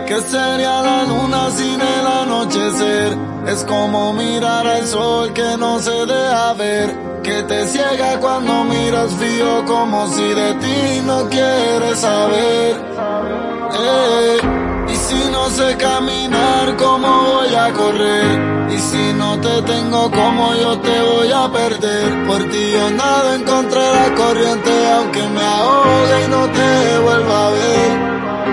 ¿Qué sería la luna sin el anochecer? Es como mirar al sol que no se deja ver, que te ciega cuando miras frío como si de ti no quieres saber. Y si no sé caminar, ¿cómo voy a correr? Y si no te tengo, ¿cómo yo te voy a perder? Por ti yo nado en contra de la corriente, aunque me ahogue y no te vuelva a ver.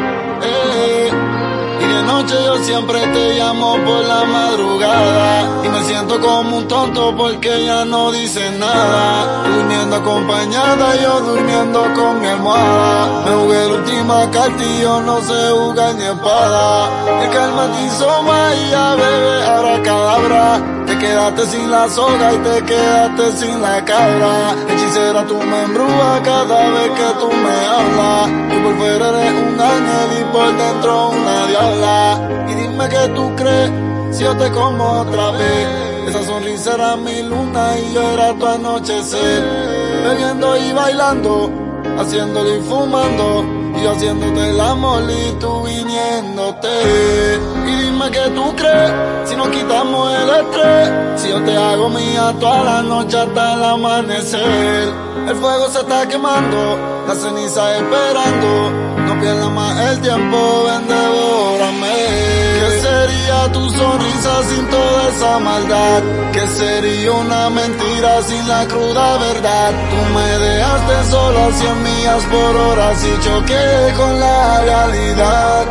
Y de noche yo siempre te llamo por la madrugada y me siento como un tonto porque ella no dice nada. Durmiendo acompañada, yo durmiendo con mi almohada. Me jugué la última carta y yo no sé jugar ni espada. El calma te hizo magia, bebé, abracadabra. Te quedaste sin la soga y te quedaste sin la cabra. Hechicera, tú me embrujas cada vez que tú me hablas. Tú por fuera eres un ángel y por dentro una diabla. Y dime qué tú crees si yo te como otra vez. Esa sonrisa era mi luna y yo era tu anochecer. Bebiendo y bailando, haciéndolo y fumando, y yo haciéndote el amor y tú viniéndote. Y dime qué tú crees si nos quitamos el estrés, si yo te hago mía toda la noche hasta el amanecer. El fuego se está quemando, la ceniza esperando. No pierdas más el tiempo, ven, devórame. ¿Qué sería tu sonrisa sin toda esa maldad? ¿Qué sería una mentira sin la cruda verdad? Tú me dejaste solo a 100 millas por hora y choqué con la realidad.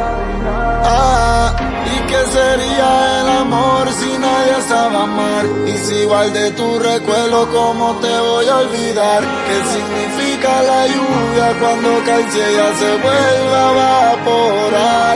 ¿Y qué sería el amor si nadie sabe amar? Y si igual de tu recuerdo, ¿cómo te voy a olvidar? ¿Qué significa la lluvia cuando cae si ella se vuelve a evaporar?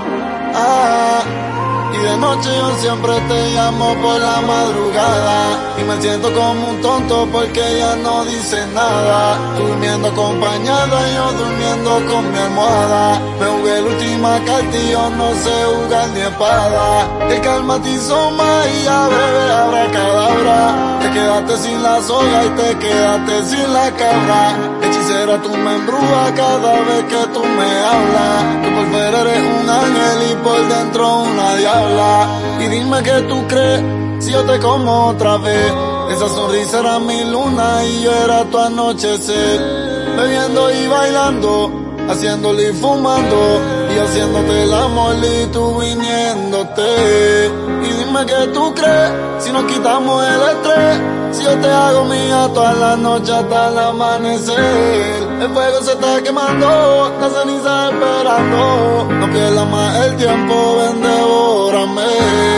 Y de noche yo siempre te llamo por la madrugada y me siento como un tonto porque ella no dice nada. Durmiendo acompañada, yo durmiendo con mi almohada. Me jugué la última carta y yo no sé jugar ni espada. El calma te hizo magia, bebé, abracadabra. Te quedaste sin la soga y te quedaste sin la cabra. Hechicera, tú me embrujas cada vez que tú me hablas. Tú por fuera eres un ángel y por dentro una diabla. Y dime qué tú crees si yo te como otra vez. Esa sonrisa era mi luna y yo era tu anochecer. Bebiendo y bailando, haciéndolo y fumando, y haciéndote el amor y tú viniéndote. Y dime qué tú crees si nos quitamos el estrés, si yo te hago mía toda la noche hasta el amanecer. El fuego se está quemando, la ceniza esperando. No pierdas más el tiempo, ven, devórame.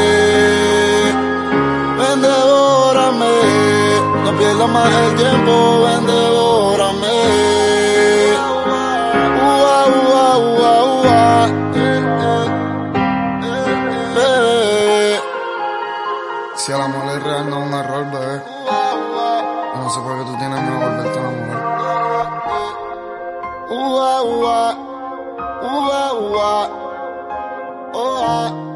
Ven, devórame. No pierdas más el tiempo, ven, devórame. Si el amor es real, no es un error, bebé. No sé por qué tú tienes miedo a volverte a enamorar.